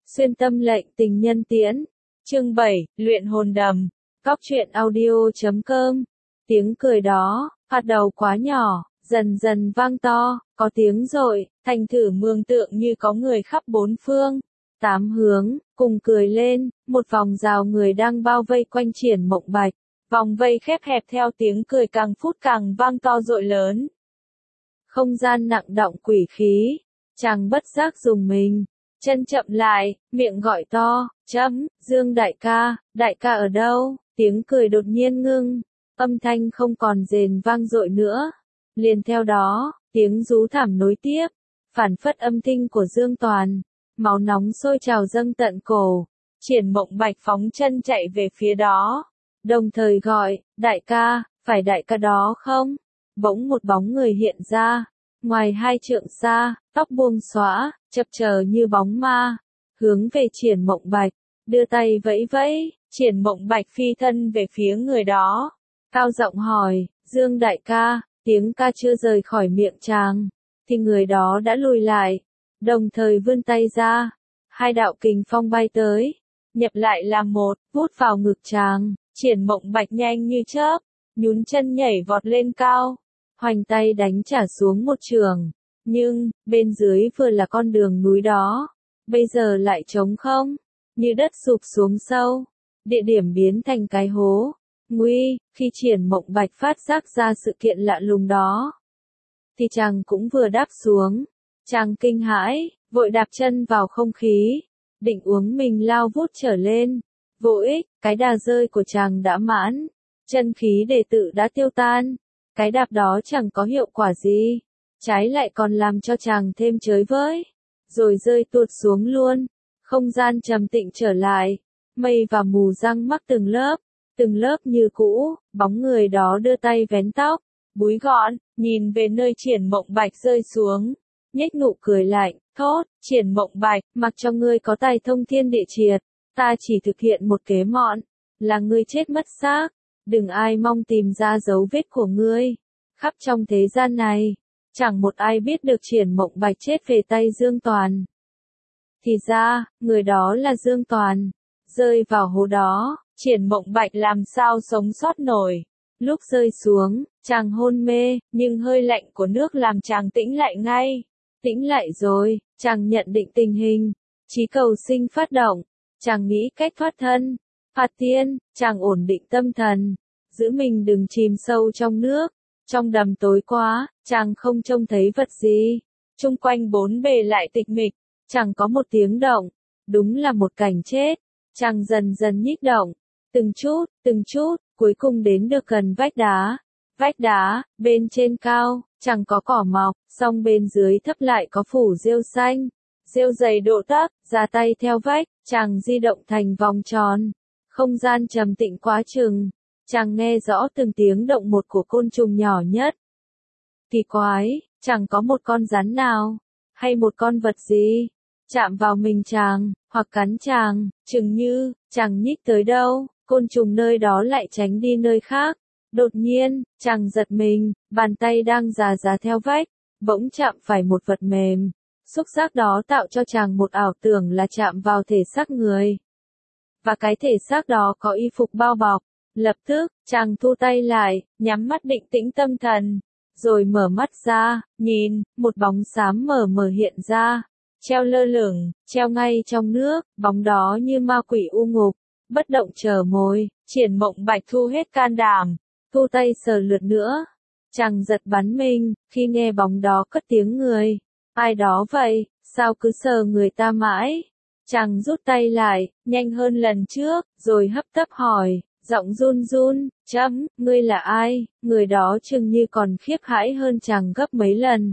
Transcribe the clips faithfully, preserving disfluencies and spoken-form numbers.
Xuyên tâm lệnh tình nhân tiễn. Chương bảy, luyện hồn đầm. Góc truyện audio chấm com. Tiếng cười đó, phát đầu quá nhỏ, dần dần vang to, có tiếng rội, thành thử mường tượng như có người khắp bốn phương, tám hướng, cùng cười lên, một vòng rào người đang bao vây quanh Triển Mộng Bạch. Vòng vây khép hẹp theo tiếng cười càng phút càng vang to rội lớn. Không gian nặng đọng quỷ khí, chàng bất giác dùng mình, chân chậm lại, miệng gọi to, chấm, Dương đại ca, đại ca ở đâu? Tiếng cười đột nhiên ngưng, âm thanh không còn rền vang dội nữa. Liền theo đó, tiếng rú thảm nối tiếp, phản phất âm thanh của Dương Toàn, máu nóng sôi trào dâng tận cổ. Triển Mộng Bạch phóng chân chạy về phía đó, đồng thời gọi, đại ca, phải đại ca đó không? Bỗng một bóng người hiện ra, ngoài hai trượng xa, tóc buông xõa, chập chờn như bóng ma, hướng về Triển Mộng Bạch, đưa tay vẫy vẫy. Triển Mộng Bạch phi thân về phía người đó, cao giọng hỏi, Dương đại ca. Tiếng ca chưa rời khỏi miệng chàng, thì người đó đã lùi lại, đồng thời vươn tay ra, hai đạo kình phong bay tới, nhập lại làm một, vút vào ngực chàng. Triển Mộng Bạch nhanh như chớp, nhún chân nhảy vọt lên cao, hoành tay đánh trả xuống một trường, nhưng bên dưới vừa là con đường núi đó, bây giờ lại trống không, như đất sụp xuống sâu, địa điểm biến thành cái hố. Nguy, khi Triển Mộng Bạch phát giác ra sự kiện lạ lùng đó, thì chàng cũng vừa đáp xuống, chàng kinh hãi, vội đạp chân vào không khí, định uống mình lao vút trở lên, vô ích, cái đà rơi của chàng đã mãn, chân khí đệ tử đã tiêu tan, cái đạp đó chẳng có hiệu quả gì, trái lại còn làm cho chàng thêm chới với, rồi rơi tuột xuống luôn, không gian trầm tĩnh trở lại, mây và mù răng mắc từng lớp. Từng lớp như cũ, bóng người đó đưa tay vén tóc, búi gọn, nhìn về nơi Triển Mộng Bạch rơi xuống, nhếch nụ cười lạnh, thốt, Triển Mộng Bạch, mặc cho ngươi có tài thông thiên địa triệt, ta chỉ thực hiện một kế mọn, là ngươi chết mất xác, đừng ai mong tìm ra dấu vết của ngươi. Khắp trong thế gian này, chẳng một ai biết được Triển Mộng Bạch chết về tay Dương Toàn. Thì ra, người đó là Dương Toàn, rơi vào hố đó. Triển Mộng Bạch làm sao sống sót nổi. Lúc rơi xuống, chàng hôn mê, nhưng hơi lạnh của nước làm chàng tĩnh lại ngay. Tĩnh lại rồi, chàng nhận định tình hình, chí cầu sinh phát động, chàng nghĩ cách thoát thân. Phạt tiên, chàng ổn định tâm thần, giữ mình đừng chìm sâu trong nước. Trong đầm tối quá, chàng không trông thấy vật gì. Chung quanh bốn bề lại tịch mịch, chẳng có một tiếng động. Đúng là một cảnh chết. Chàng dần dần nhích động. Từng chút, từng chút, cuối cùng đến được gần vách đá. Vách đá, bên trên cao, chẳng có cỏ mọc, song bên dưới thấp lại có phủ rêu xanh. Rêu dày độ tấc, ra tay theo vách, chàng di động thành vòng tròn. Không gian trầm tĩnh quá chừng, chàng nghe rõ từng tiếng động một của côn trùng nhỏ nhất. Kỳ quái, chẳng có một con rắn nào, hay một con vật gì, chạm vào mình chàng, hoặc cắn chàng, chừng như, chàng nhích tới đâu. Côn trùng nơi đó lại tránh đi nơi khác. Đột nhiên, chàng giật mình, bàn tay đang già già theo vách, bỗng chạm phải một vật mềm. Xúc giác đó tạo cho chàng một ảo tưởng là chạm vào thể xác người. Và cái thể xác đó có y phục bao bọc. Lập tức, chàng thu tay lại, nhắm mắt định tĩnh tâm thần. Rồi mở mắt ra, nhìn, một bóng xám mờ mờ hiện ra. Treo lơ lửng, treo ngay trong nước, bóng đó như ma quỷ u ngục. Bất động chờ mồi, Triển Mộng Bạch thu hết can đảm, thu tay sờ lượt nữa. Chàng giật bắn mình, khi nghe bóng đó cất tiếng người. Ai đó vậy, sao cứ sờ người ta mãi? Chàng rút tay lại, nhanh hơn lần trước, rồi hấp tấp hỏi, giọng run run, chấm, ngươi là ai? Người đó chừng như còn khiếp hãi hơn chàng gấp mấy lần.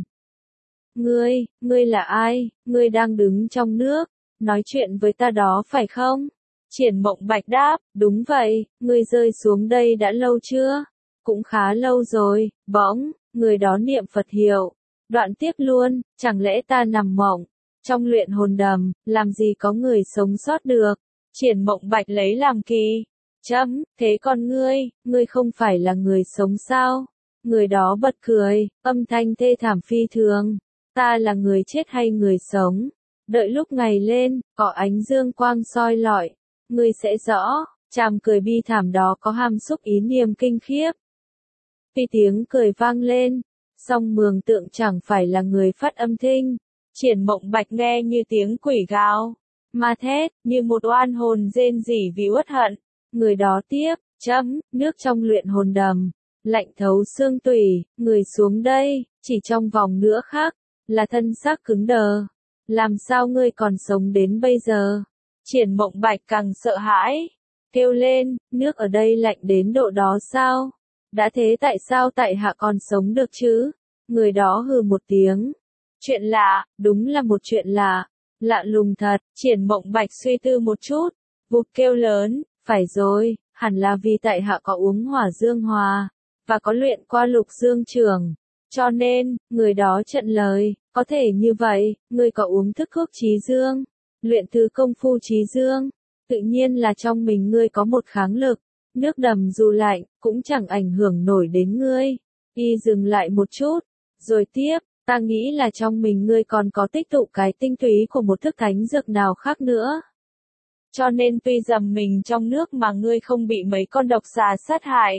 Ngươi, ngươi là ai? Ngươi đang đứng trong nước, nói chuyện với ta đó phải không? Triển Mộng Bạch đáp, đúng vậy, ngươi rơi xuống đây đã lâu chưa? Cũng khá lâu rồi. Bỗng, người đó niệm Phật hiệu. Đoạn tiếp luôn, chẳng lẽ ta nằm mộng? Trong luyện hồn đầm, làm gì có người sống sót được? Triển Mộng Bạch lấy làm kỳ. Chấm, thế còn ngươi, ngươi không phải là người sống sao? Người đó bật cười, âm thanh thê thảm phi thường. Ta là người chết hay người sống? Đợi lúc ngày lên, có ánh dương quang soi lọi, ngươi sẽ rõ, chàng cười bi thảm đó có hàm xúc ý niệm kinh khiếp. Khi tiếng cười vang lên, song mường tượng chẳng phải là người phát âm thinh. Triển Mộng Bạch nghe như tiếng quỷ gào, ma thét, như một oan hồn rên rỉ vì uất hận. Người đó tiếp, chấm, nước trong luyện hồn đầm, lạnh thấu xương tủy, người xuống đây, chỉ trong vòng nửa khắc, là thân xác cứng đờ. Làm sao ngươi còn sống đến bây giờ? Triển Mộng Bạch càng sợ hãi, kêu lên, nước ở đây lạnh đến độ đó sao? Đã thế tại sao tại hạ còn sống được chứ? Người đó hừ một tiếng. Chuyện lạ, đúng là một chuyện lạ. Lạ lùng thật, Triển Mộng Bạch suy tư một chút, vụt kêu lớn, phải rồi, hẳn là vì tại hạ có uống hỏa dương hòa, và có luyện qua lục dương trường. Cho nên, người đó trận lời, có thể như vậy, ngươi có uống thức thuốc trí dương, luyện từ công phu trí dương, tự nhiên là trong mình ngươi có một kháng lực, nước đầm dù lạnh, cũng chẳng ảnh hưởng nổi đến ngươi. Y dừng lại một chút, rồi tiếp, ta nghĩ là trong mình ngươi còn có tích tụ cái tinh túy của một thức thánh dược nào khác nữa. Cho nên tuy dầm mình trong nước mà ngươi không bị mấy con độc xà sát hại.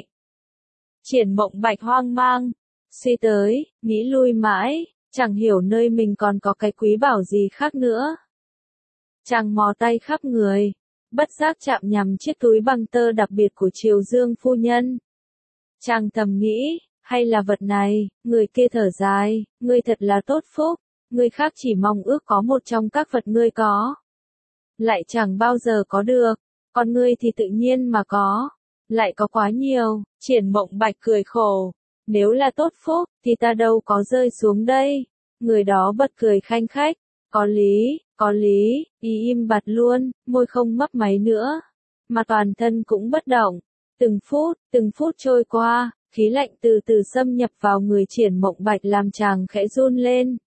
Triển Mộng Bạch hoang mang, suy tới, nghĩ lui mãi, chẳng hiểu nơi mình còn có cái quý bảo gì khác nữa. Chàng mò tay khắp người, bất giác chạm nhằm chiếc túi bằng tơ đặc biệt của Triều Dương phu nhân. Chàng thầm nghĩ, hay là vật này, người kia thở dài, ngươi thật là tốt phúc, người khác chỉ mong ước có một trong các vật ngươi có. Lại chẳng bao giờ có được, còn ngươi thì tự nhiên mà có, lại có quá nhiều. Triển Mộng Bạch cười khổ, nếu là tốt phúc, thì ta đâu có rơi xuống đây. Người đó bật cười khanh khách, có lý, có lý, y im bặt luôn, môi không mấp máy nữa, mà toàn thân cũng bất động. Từng phút, từng phút trôi qua, khí lạnh từ từ xâm nhập vào người Triển Mộng Bạch làm chàng khẽ run lên.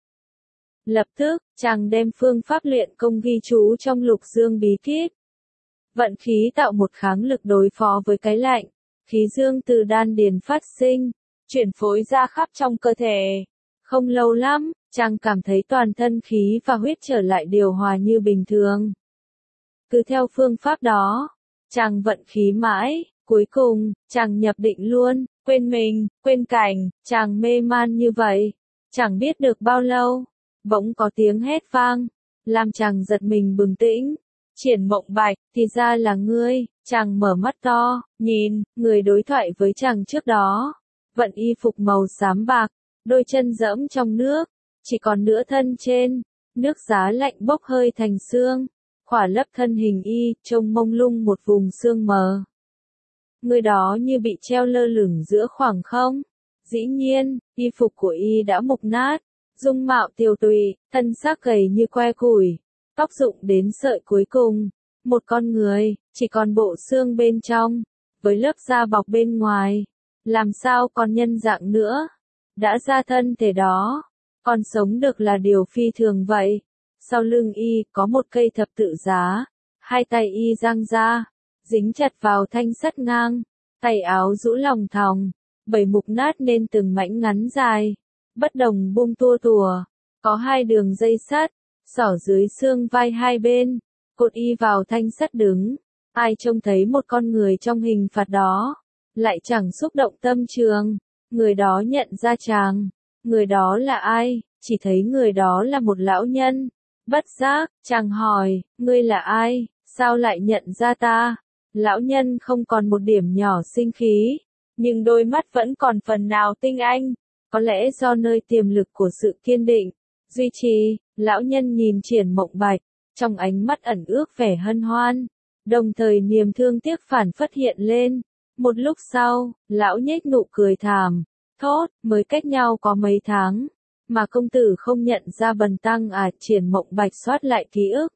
Lập tức, chàng đem phương pháp luyện công ghi chú trong lục dương bí kíp. Vận khí tạo một kháng lực đối phó với cái lạnh, khí dương từ đan điền phát sinh, chuyển phối ra khắp trong cơ thể. Không lâu lắm, chàng cảm thấy toàn thân khí và huyết trở lại điều hòa như bình thường. Cứ theo phương pháp đó, chàng vận khí mãi, cuối cùng, chàng nhập định luôn, quên mình, quên cảnh, chàng mê man như vậy. Chẳng biết được bao lâu, bỗng có tiếng hét vang, làm chàng giật mình bừng tỉnh. Triển Mộng Bạch, thì ra là ngươi. Chàng mở mắt to, nhìn, người đối thoại với chàng trước đó. Vận y phục màu xám bạc, đôi chân dẫm trong nước, chỉ còn nửa thân trên, nước giá lạnh bốc hơi thành xương, khỏa lấp thân hình y, trông mông lung một vùng xương mờ. Người đó như bị treo lơ lửng giữa khoảng không. Dĩ nhiên, y phục của y đã mục nát, dung mạo tiều tụy, thân xác gầy như que củi, tóc rụng đến sợi cuối cùng. Một con người, chỉ còn bộ xương bên trong, với lớp da bọc bên ngoài. Làm sao còn nhân dạng nữa? Đã ra thân thể đó, còn sống được là điều phi thường vậy. Sau lưng y có một cây thập tự giá, hai tay y giang ra, dính chặt vào thanh sắt ngang, tay áo rũ lòng thòng, bảy mục nát nên từng mảnh ngắn dài, bất đồng bung tua tùa, có hai đường dây sắt, xỏ dưới xương vai hai bên, cột y vào thanh sắt đứng. Ai trông thấy một con người trong hình phạt đó, lại chẳng xúc động tâm trường. Người đó nhận ra chàng. Người đó là ai? Chỉ thấy người đó là một lão nhân. Bất giác, chàng hỏi, ngươi là ai? Sao lại nhận ra ta? Lão nhân không còn một điểm nhỏ sinh khí, nhưng đôi mắt vẫn còn phần nào tinh anh. Có lẽ do nơi tiềm lực của sự kiên định, duy trì, lão nhân nhìn Triển Mộng Bạch, trong ánh mắt ẩn ước vẻ hân hoan, đồng thời niềm thương tiếc phản phất hiện lên. Một lúc sau, lão nhếch nụ cười thảm, thốt, mới cách nhau có mấy tháng, mà công tử không nhận ra bần tăng à? Triển Mộng Bạch soát lại ký ức,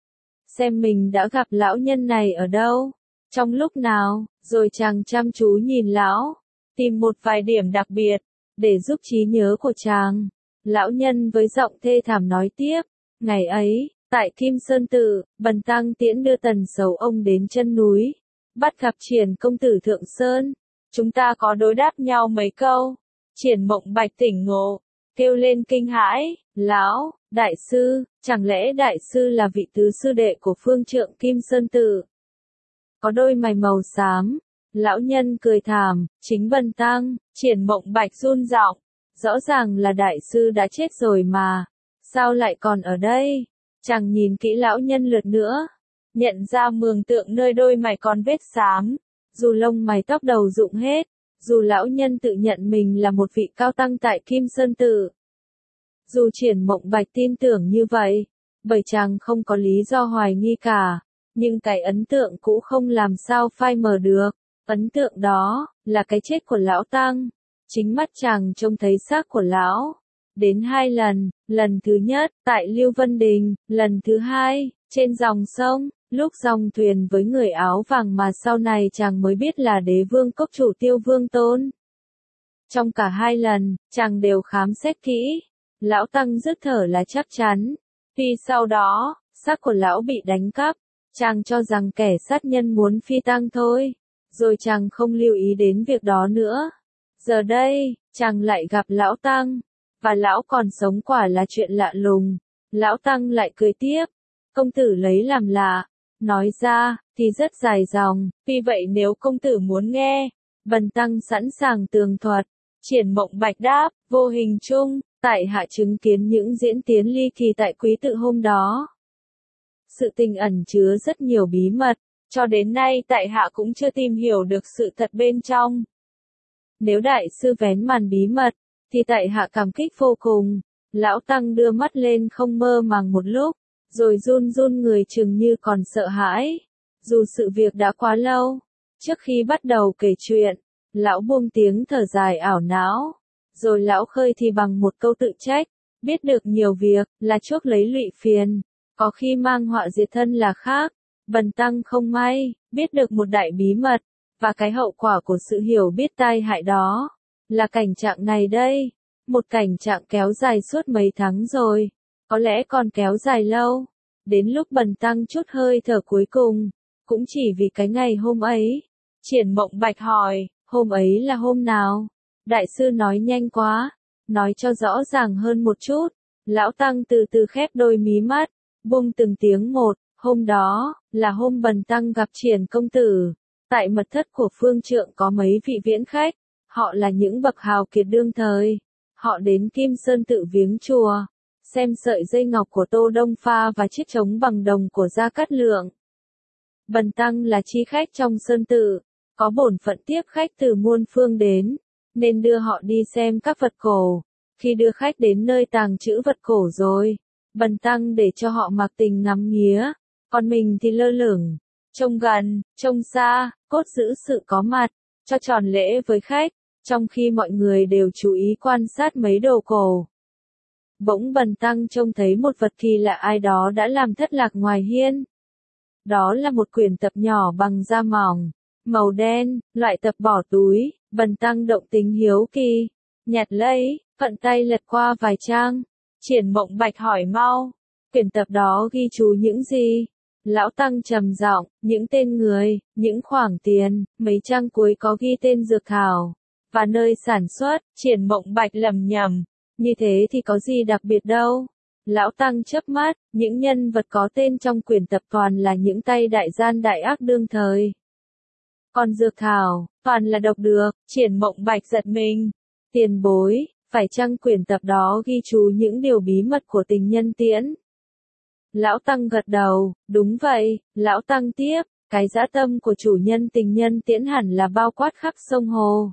xem mình đã gặp lão nhân này ở đâu, trong lúc nào, rồi chàng chăm chú nhìn lão, tìm một vài điểm đặc biệt, để giúp trí nhớ của chàng. Lão nhân với giọng thê thảm nói tiếp, ngày ấy, tại Kim Sơn Tự, bần tăng tiễn đưa Tần Sầu ông đến chân núi, bắt gặp Triển công tử Thượng Sơn, chúng ta có đối đáp nhau mấy câu. Triển Mộng Bạch tỉnh ngộ, kêu lên kinh hãi, lão, Đại sư, chẳng lẽ đại sư là vị tứ sư đệ của phương trượng Kim Sơn Tự? Có đôi mày màu xám, lão nhân cười thảm, chính Bần tăng. Triển Mộng Bạch run giọng, rõ ràng là đại sư đã chết rồi mà, sao lại còn ở đây? Chàng nhìn kỹ lão nhân lượt nữa, nhận ra mường tượng nơi đôi mày còn vết xám, dù lông mày tóc đầu rụng hết, dù lão nhân tự nhận mình là một vị cao tăng tại Kim Sơn Tự. Dù Triển Mộng Bạch tin tưởng như vậy, bởi chàng không có lý do hoài nghi cả, nhưng cái ấn tượng cũ không làm sao phai mờ được. Ấn tượng đó, là cái chết của lão tăng. Chính mắt chàng trông thấy xác của lão. Đến hai lần, lần thứ nhất, tại Lưu Vân Đình, lần thứ hai, trên dòng sông, lúc dòng thuyền với người áo vàng mà sau này chàng mới biết là đế vương cốc chủ Tiêu Vương Tôn. Trong cả hai lần, chàng đều khám xét kỹ. Lão tăng dứt thở là chắc chắn. Vì sau đó, xác của lão bị đánh cắp, chàng cho rằng kẻ sát nhân muốn phi tang thôi. Rồi chàng không lưu ý đến việc đó nữa. Giờ đây, chàng lại gặp lão tăng, và lão còn sống quả là chuyện lạ lùng. Lão tăng lại cười tiếp, công tử lấy làm lạ, nói ra, thì rất dài dòng, vì vậy nếu công tử muốn nghe, Bần tăng sẵn sàng tường thuật. Triển Mộng Bạch đáp, vô hình chung, tại hạ chứng kiến những diễn tiến ly kỳ tại quý tự hôm đó. Sự tình ẩn chứa rất nhiều bí mật. Cho đến nay tại hạ cũng chưa tìm hiểu được sự thật bên trong. Nếu đại sư vén màn bí mật, thì tại hạ cảm kích vô cùng. Lão tăng đưa mắt lên không mơ màng một lúc, rồi run run người chừng như còn sợ hãi. Dù sự việc đã quá lâu, trước khi bắt đầu kể chuyện, lão buông tiếng thở dài ảo não. Rồi lão khơi thì bằng một câu tự trách, biết được nhiều việc, là chuốc lấy lụy phiền, có khi mang họa diệt thân là khác. Bần tăng không may, biết được một đại bí mật, và cái hậu quả của sự hiểu biết tai hại đó, là cảnh trạng này đây. Một cảnh trạng kéo dài suốt mấy tháng rồi, có lẽ còn kéo dài lâu. Đến lúc bần tăng chút hơi thở cuối cùng, cũng chỉ vì cái ngày hôm ấy. Triển Mộng Bạch hỏi, hôm ấy là hôm nào? Đại sư nói nhanh quá, nói cho rõ ràng hơn một chút. Lão tăng từ từ khép đôi mí mắt, buông từng tiếng một. Hôm đó, là hôm Bần tăng gặp Triển công tử. Tại mật thất của phương trượng có mấy vị viễn khách. Họ là những bậc hào kiệt đương thời. Họ đến Kim Sơn Tự viếng chùa, xem sợi dây ngọc của Tô Đông Pha và chiếc trống bằng đồng của Gia Cát Lượng. Bần tăng là chi khách trong Sơn Tự, có bổn phận tiếp khách từ muôn phương đến, nên đưa họ đi xem các vật cổ. Khi đưa khách đến nơi tàng trữ vật cổ rồi, Bần tăng để cho họ mặc tình ngắm nghía, còn mình thì lơ lửng, trông gần, trông xa, cốt giữ sự có mặt, cho tròn lễ với khách, trong khi mọi người đều chú ý quan sát mấy đồ cổ. Bỗng Bần tăng trông thấy một vật kỳ lạ ai đó đã làm thất lạc ngoài hiên. Đó là một quyển tập nhỏ bằng da mỏng, màu đen, loại tập bỏ túi. Bần tăng động tính hiếu kỳ, nhặt lấy, phận tay lật qua vài trang. Triển Mộng Bạch hỏi mau, quyển tập đó ghi chú những gì? Lão tăng trầm giọng, những tên người, những khoản tiền, mấy trang cuối có ghi tên dược thảo, và nơi sản xuất. Triển Mộng Bạch lẩm nhẩm, như thế thì có gì đặc biệt đâu. Lão tăng chớp mắt, những nhân vật có tên trong quyển tập toàn là những tay đại gian đại ác đương thời. Còn dược thảo, toàn là độc dược. Triển Mộng Bạch giật mình. Tiền bối, phải chăng quyển tập đó ghi chú những điều bí mật của tình nhân tiễn? Lão tăng gật đầu, đúng vậy. Lão tăng tiếp, cái dã tâm của chủ nhân tình nhân tiễn hẳn là bao quát khắp sông hồ.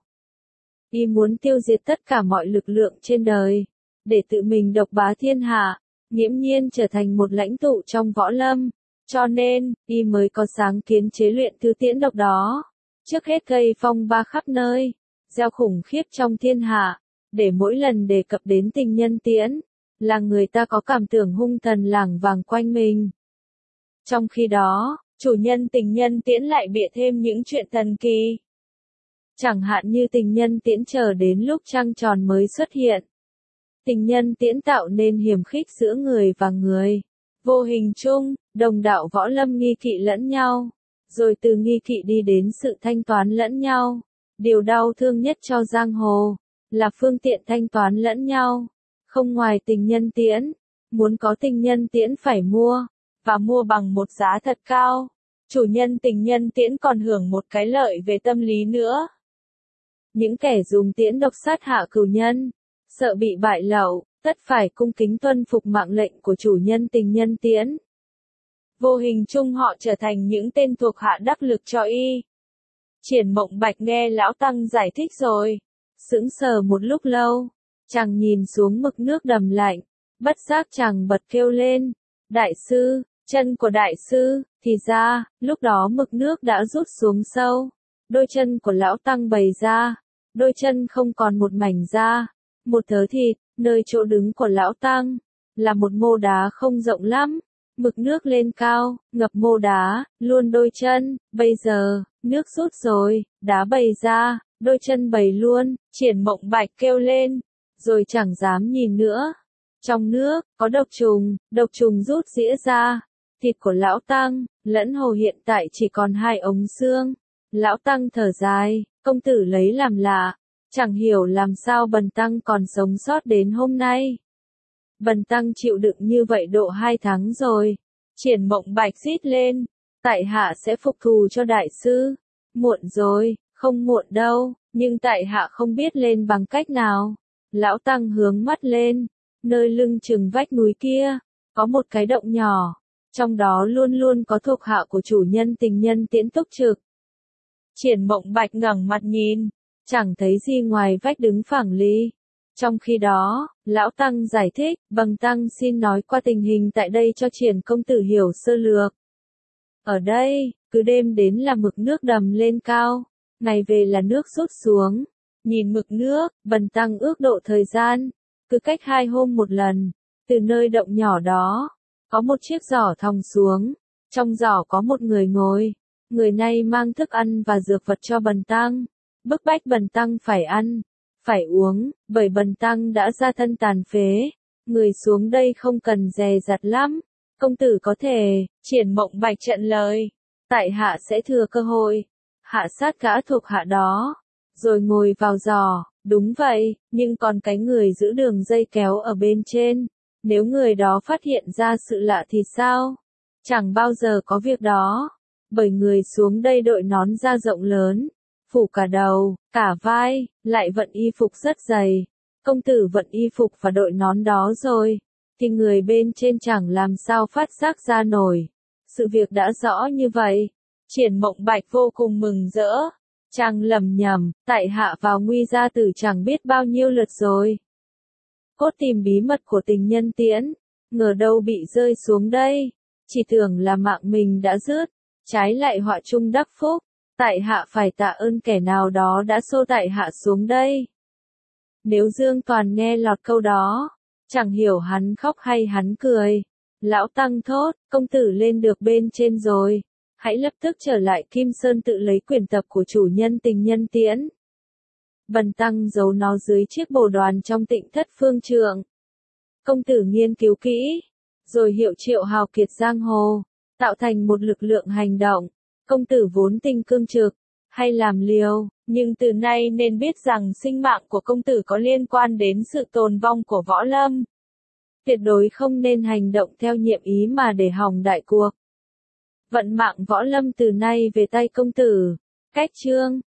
Y muốn tiêu diệt tất cả mọi lực lượng trên đời, để tự mình độc bá thiên hạ, nghiễm nhiên trở thành một lãnh tụ trong võ lâm. Cho nên, y mới có sáng kiến chế luyện thứ tiễn độc đó. Trước hết gây phong ba khắp nơi, gieo khủng khiếp trong thiên hạ, để mỗi lần đề cập đến tình nhân tiễn, là người ta có cảm tưởng hung thần lảng vàng quanh mình. Trong khi đó, chủ nhân tình nhân tiễn lại bịa thêm những chuyện thần kỳ. Chẳng hạn như tình nhân tiễn chờ đến lúc trăng tròn mới xuất hiện. Tình nhân tiễn tạo nên hiềm khích giữa người và người. Vô hình chung, đồng đạo võ lâm nghi kỵ lẫn nhau, rồi từ nghi kỵ đi đến sự thanh toán lẫn nhau. Điều đau thương nhất cho giang hồ, là phương tiện thanh toán lẫn nhau. Không ngoài tình nhân tiễn, muốn có tình nhân tiễn phải mua, và mua bằng một giá thật cao. Chủ nhân tình nhân tiễn còn hưởng một cái lợi về tâm lý nữa. Những kẻ dùng tiễn độc sát hạ cửu nhân, sợ bị bại lậu, tất phải cung kính tuân phục mạng lệnh của chủ nhân tình nhân tiễn. Vô hình chung họ trở thành những tên thuộc hạ đắc lực cho y. Triển Mộng Bạch nghe lão tăng giải thích rồi, sững sờ một lúc lâu, chàng nhìn xuống mực nước đầm lạnh, bất giác chàng bật kêu lên, đại sư, chân của đại sư, thì ra, lúc đó mực nước đã rút xuống sâu, đôi chân của lão tăng bày ra, đôi chân không còn một mảnh da, một thớ thịt, nơi chỗ đứng của lão tăng, là một mô đá không rộng lắm. Mực nước lên cao, ngập mô đá, luôn đôi chân, bây giờ, nước rút rồi, đá bày ra, đôi chân bày luôn, Triển Mộng Bạch kêu lên, rồi chẳng dám nhìn nữa. Trong nước, có độc trùng, độc trùng rút rĩa ra, thịt của lão tăng, lẫn hồ hiện tại chỉ còn hai ống xương. Lão tăng thở dài, công tử lấy làm lạ, chẳng hiểu làm sao bần tăng còn sống sót đến hôm nay. Bần tăng chịu đựng như vậy độ hai tháng rồi. Triển Mộng Bạch rít lên, tại hạ sẽ phục thù cho đại sư. Muộn rồi, không muộn đâu, nhưng tại hạ không biết lên bằng cách nào. Lão tăng hướng mắt lên, nơi lưng chừng vách núi kia, có một cái động nhỏ, trong đó luôn luôn có thuộc hạ của chủ nhân tình nhân tiễn túc trực. Triển Mộng Bạch ngẩng mặt nhìn, chẳng thấy gì ngoài vách đứng phẳng lì. Trong khi đó, lão tăng giải thích, bần tăng xin nói qua tình hình tại đây cho Triển công tử hiểu sơ lược. Ở đây, cứ đêm đến là mực nước đầm lên cao, ngày về là nước rút xuống. Nhìn mực nước, bần tăng ước độ thời gian, cứ cách hai hôm một lần, từ nơi động nhỏ đó, có một chiếc giỏ thòng xuống, trong giỏ có một người ngồi, người này mang thức ăn và dược vật cho bần tăng, bức bách bần tăng phải ăn, phải uống, bởi bần tăng đã ra thân tàn phế, người xuống đây không cần dè dặt lắm, công tử có thể. Triển Mộng Bạch trận lời, tại hạ sẽ thừa cơ hội, hạ sát gã thuộc hạ đó, rồi ngồi vào giỏ. Đúng vậy, nhưng còn cái người giữ đường dây kéo ở bên trên, nếu người đó phát hiện ra sự lạ thì sao? Chẳng bao giờ có việc đó, bởi người xuống đây đội nón da rộng lớn, phủ cả đầu, cả vai, lại vận y phục rất dày. Công tử vận y phục và đội nón đó rồi, thì người bên trên chẳng làm sao phát giác ra nổi. Sự việc đã rõ như vậy. Triển Mộng Bạch vô cùng mừng rỡ. Chàng lầm nhầm, tại hạ vào nguy gia tử chẳng biết bao nhiêu lượt rồi. Cốt tìm bí mật của tình nhân tiễn, ngờ đâu bị rơi xuống đây. Chỉ tưởng là mạng mình đã dứt, trái lại họa chung đắc phúc. Tại hạ phải tạ ơn kẻ nào đó đã xô tại hạ xuống đây. Nếu Dương Toàn nghe lọt câu đó, chẳng hiểu hắn khóc hay hắn cười. Lão tăng thốt, công tử lên được bên trên rồi, hãy lập tức trở lại Kim Sơn tự lấy quyển tập của chủ nhân tình nhân tiễn. Bần tăng giấu nó dưới chiếc bồ đoàn trong Tịnh Thất Phương Trượng. Công tử nghiên cứu kỹ, rồi hiệu triệu hào kiệt giang hồ, tạo thành một lực lượng hành động. Công tử vốn tinh cương trực, hay làm liều, nhưng từ nay nên biết rằng sinh mạng của công tử có liên quan đến sự tồn vong của võ lâm. Tuyệt đối không nên hành động theo nhiệm ý mà để hỏng đại cuộc. Vận mạng võ lâm từ nay về tay công tử. Cách chương